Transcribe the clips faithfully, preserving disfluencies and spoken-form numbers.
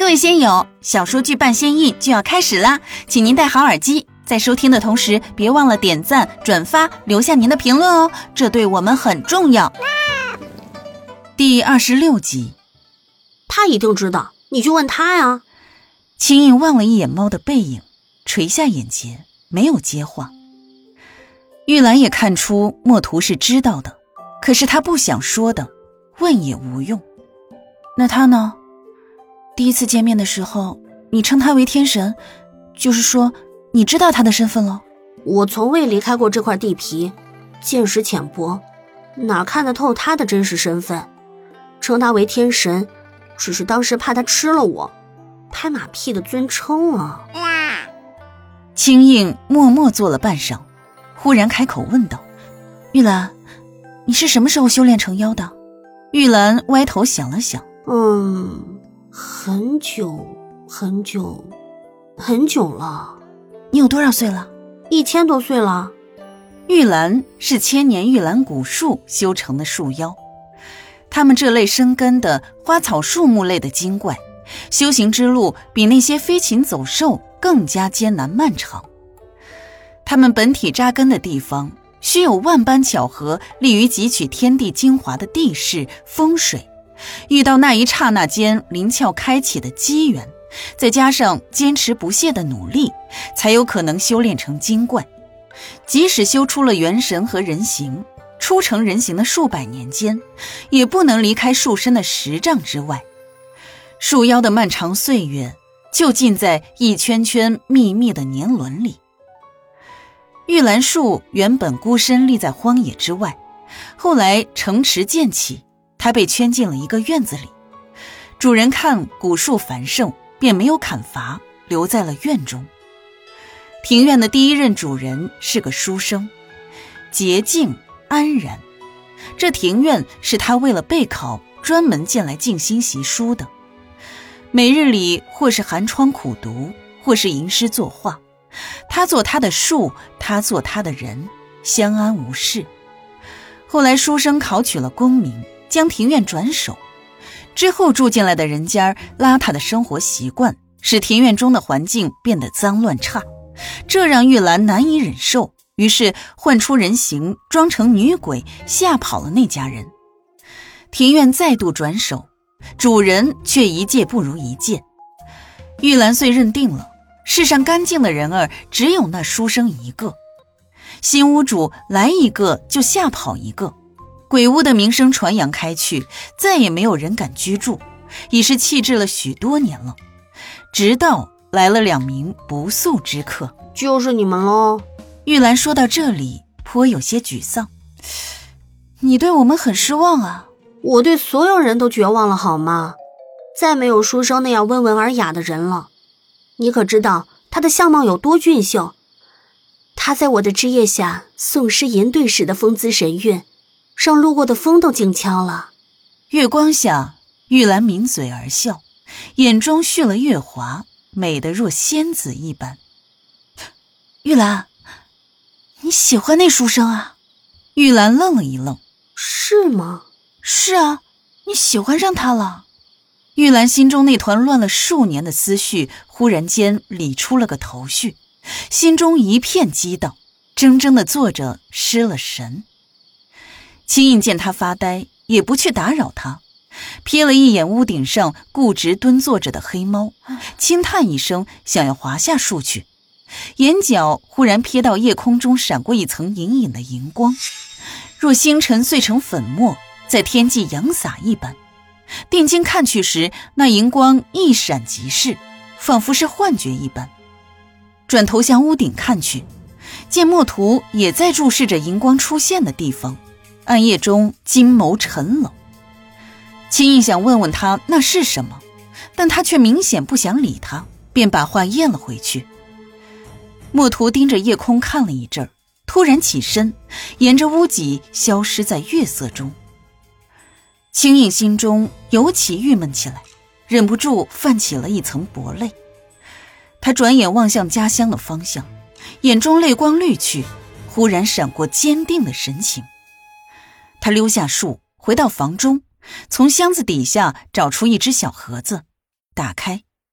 各位仙友，小说剧半仙印就要开始啦，请您戴好耳机，在收听的同时别忘了点赞、转发，留下您的评论哦，这对我们很重要。第二十六集。 他一定知道，你去问他呀。 青印望了一眼猫的背影，垂下眼睫，没有接话。玉兰也看出墨图是知道的，可是他不想说的，问也无用。那他呢？第一次见面的时候，你称他为天神，就是说你知道他的身份了？ 我从未离开过这块地皮，见识浅薄，哪看得透他的真实身份。称他为天神，只是当时怕他吃了我，拍马屁的尊称啊。 青印默默坐了半晌，忽然开口问道：玉兰，你是什么时候修炼成妖的？玉兰歪头想了想， 嗯，很久很久很久了。 你有多少岁了？ 一千多岁了。 玉兰是千年玉兰古树修成的树妖，他们这类生根的花草树木类的精怪，修行之路比那些飞禽走兽更加艰难漫长。他们本体扎根的地方，需有万般巧合，利于汲取天地精华的地势风水，遇到那一刹那间灵窍开启的机缘，再加上坚持不懈的努力，才有可能修炼成精怪。即使修出了元神和人形，初成人形的数百年间，也不能离开树身的十丈之外。树妖的漫长岁月就浸在一圈圈密密的年轮里。玉兰树原本孤身立在荒野之外，后来城池建起，它被圈进了一个院子里。主人看古树繁盛，便没有砍伐，留在了院中。庭院的第一任主人是个书生，洁净安然。这庭院是他为了备考专门建来静心习书的，每日里或是寒窗苦读，或是吟诗作画，他做他的树，他做他的人，相安无事。后来书生考取了功名，将庭院转手，之后住进来的人家邋遢的生活习惯，使庭院中的环境变得脏乱差，这让玉兰难以忍受，于是换出人形，装成女鬼，吓跑了那家人。庭院再度转手，主人却一届不如一届。玉兰遂认定了世上干净的人儿只有那书生一个，新屋主来一个就吓跑一个，鬼屋的名声传扬开去，再也没有人敢居住，已是弃置了许多年了。直到来了两名不速之客。 就是你们咯。 玉兰说到这里颇有些沮丧。你对我们很失望啊。 我对所有人都绝望了好吗？再没有书生那样温文尔雅的人了。你可知道他的相貌有多俊秀？他在我的枝叶下诵诗吟对时的风姿神韵，让路过的风都静悄了。 月光下，玉兰抿嘴而笑，眼中蓄了月华，美得若仙子一般。玉兰，你喜欢那书生啊？玉兰愣了一愣。 是吗？ 是啊，你喜欢上他了。玉兰心中那团乱了数年的思绪忽然间理出了个头绪，心中一片激荡，怔怔地坐着失了神。青印见他发呆，也不去打扰他，瞥了一眼屋顶上固执蹲坐着的黑猫，轻叹一声，想要滑下树去，眼角忽然瞥到夜空中闪过一层隐隐的荧光，若星辰碎成粉末，在天际扬洒一般。定睛看去时，那荧光一闪即逝，仿佛是幻觉一般。转头向屋顶看去，见墨图也在注视着荧光出现的地方，暗夜中金眸沉冷。青印想问问他那是什么，但他却明显不想理他，便把话咽了回去。墨图盯着夜空看了一阵，突然起身，沿着屋脊消失在月色中。青印心中尤其郁闷起来，忍不住泛起了一层薄泪。他转眼望向家乡的方向，眼中泪光滤去，忽然闪过坚定的神情。他溜下树，回到房中，从箱子底下找出一只小盒子，打开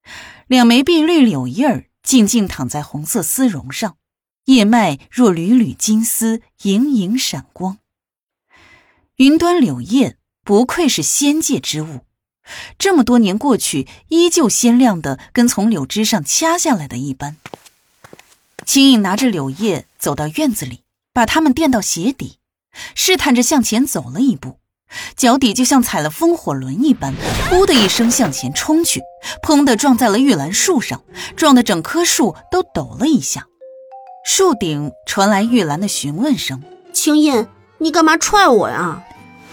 两枚碧绿柳叶儿静静躺在红色丝绒上，叶脉若缕缕金丝，盈盈闪光。云端柳叶不愧是仙界之物，这么多年过去，依旧鲜亮的跟从柳枝上掐下来的一般。青印拿着柳叶走到院子里，把它们垫到鞋底，试探着向前走了一步，脚底就像踩了风火轮一般，呼的一声向前冲去，砰地撞在了玉兰树上，撞得整棵树都抖了一下。树顶传来玉兰的询问声：“ 青印，你干嘛踹我呀？”“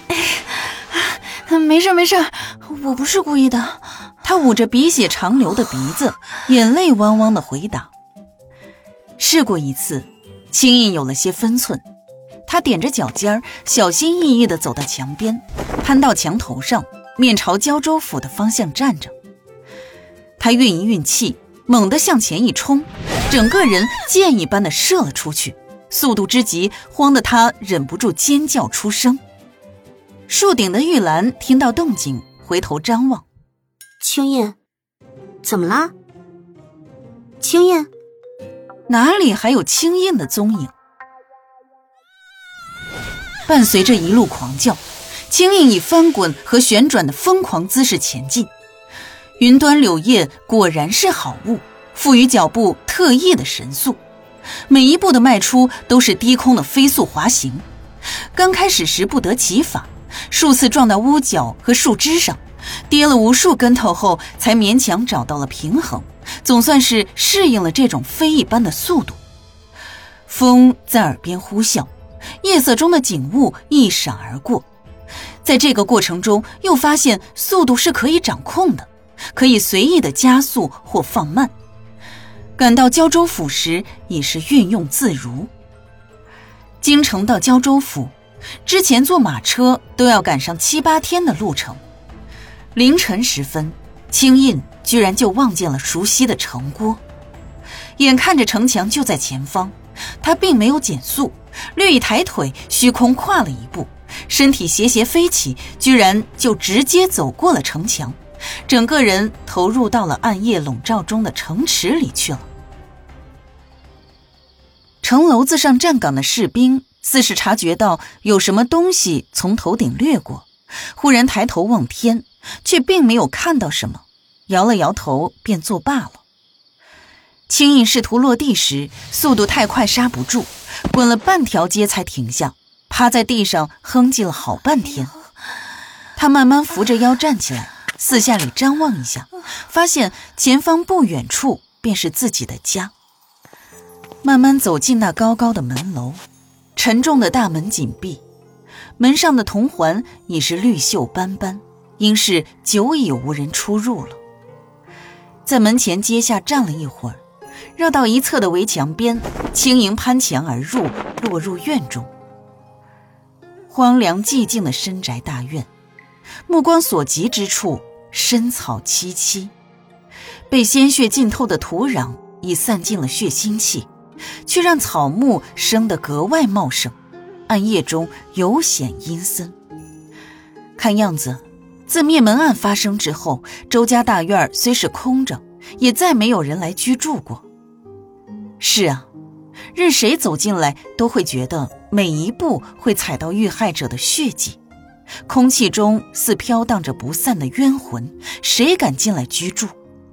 哎，没事没事，我不是故意的。”他捂着鼻血长流的鼻子，眼泪汪汪地回答。试过一次，青印有了些分寸，他踮着脚尖儿，小心翼翼地走到墙边，攀到墙头上，面朝胶州府的方向站着。他运一运气，猛地向前一冲，整个人箭一般地射了出去，速度之急，慌得他忍不住尖叫出声。树顶的玉兰听到动静，回头张望。 青印，怎么啦？青印， 哪里还有青印的踪影？伴随着一路狂叫，青印以翻滚和旋转的疯狂姿势前进。云端柳叶果然是好物，赋予脚步特异的神速，每一步的迈出都是低空的飞速滑行。刚开始时不得其法，数次撞到屋角和树枝上，跌了无数跟头后才勉强找到了平衡，总算是适应了这种飞一般的速度。风在耳边呼啸，夜色中的景物一闪而过，在这个过程中又发现速度是可以掌控的，可以随意的加速或放慢。赶到胶州府时已是运用自如。京城到胶州府之前坐马车都要赶上七八天的路程。凌晨时分，青印居然就望见了熟悉的城郭。眼看着城墙就在前方，他并没有减速，略一抬腿，虚空跨了一步，身体斜斜飞起，居然就直接走过了城墙，整个人投入到了暗夜笼罩中的城池里去了。城楼子上站岗的士兵似是察觉到有什么东西从头顶掠过，忽然抬头望天，却并没有看到什么，摇了摇头便作罢了。青印试图落地时，速度太快刹不住，滚了半条街才停下，趴在地上哼唧了好半天。他慢慢扶着腰站起来，四下里张望一下，发现前方不远处便是自己的家。慢慢走进那高高的门楼，沉重的大门紧闭，门上的铜环已是绿锈斑斑，应是久已无人出入了。在门前阶下站了一会儿，绕到一侧的围墙边，轻盈攀墙而入，落入院中。荒凉寂静的深宅大院，目光所及之处，深草萋萋，被鲜血浸透的土壤已散尽了血腥气，却让草木生得格外茂盛，暗夜中尤显阴森。看样子自灭门案发生之后，周家大院虽是空着，也再没有人来居住过。是啊，任谁走进来都会觉得每一步会踩到遇害者的血迹，空气中似飘荡着不散的冤魂，谁敢进来居住？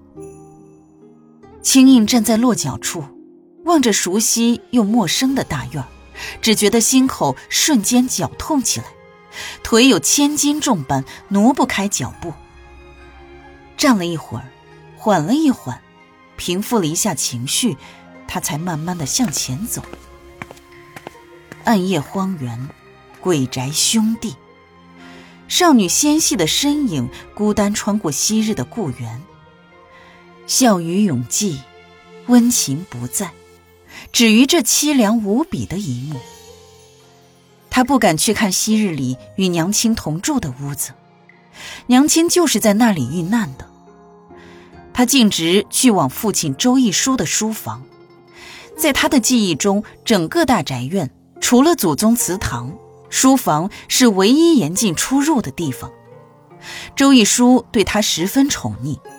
青印站在落脚处，望着熟悉又陌生的大院，只觉得心口瞬间绞痛起来，腿有千斤重般挪不开脚步。站了一会儿，缓了一缓，平复了一下情绪，他才慢慢地向前走。暗夜荒原，鬼宅兄弟，少女纤细的身影孤单穿过昔日的故园，笑语永寂，温情不在，止于这凄凉无比的一幕。他不敢去看昔日里与娘亲同住的屋子，娘亲就是在那里遇难的。他径直去往父亲周一书的书房，在他的记忆中，整个大宅院除了祖宗祠堂，书房是唯一严禁出入的地方。周一书对他十分宠溺，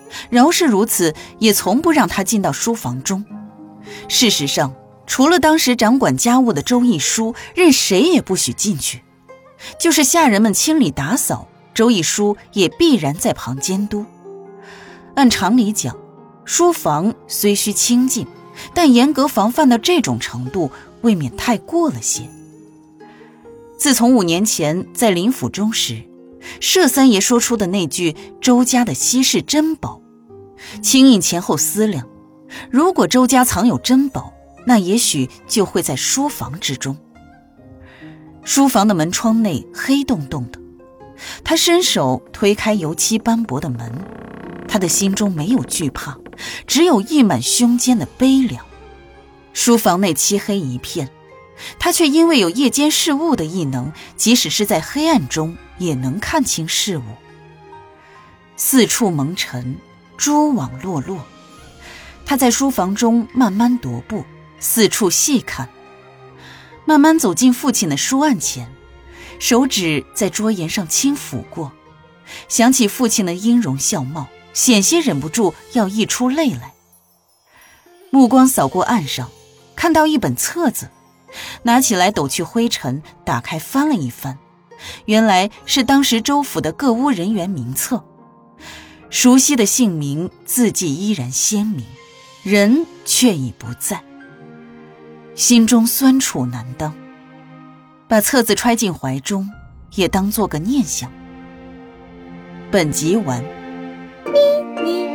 饶是如此，也从不让他进到书房中。事实上，除了当时掌管家务的周亦舒，任谁也不许进去。就是下人们清理打扫，周亦舒也必然在旁监督。按常理讲，书房虽需清净，但严格防范到这种程度，未免太过了些。自从五年前在林府中时，舍三爷说出的那句周家的稀世珍宝，清印前后思量，如果周家藏有珍宝，那也许就会在书房之中。书房的门窗内黑洞洞的，他伸手推开油漆斑驳的门，他的心中没有惧怕，只有溢满胸间的悲凉。书房内漆黑一片，他却因为有夜间视物的异能，即使是在黑暗中也能看清事物。四处蒙尘，蛛网落落。他在书房中慢慢踱步，四处细看，慢慢走进父亲的书案前，手指在桌沿上轻抚过，想起父亲的音容笑貌，险些忍不住要溢出泪来。目光扫过案上，看到一本册子，拿起来抖去灰尘，打开翻了一翻，原来是当时州府的各屋人员名册。熟悉的姓名字迹依然鲜明，人却已不在，心中酸楚难当，把册子揣进怀中，也当做个念想。本集完。咪咪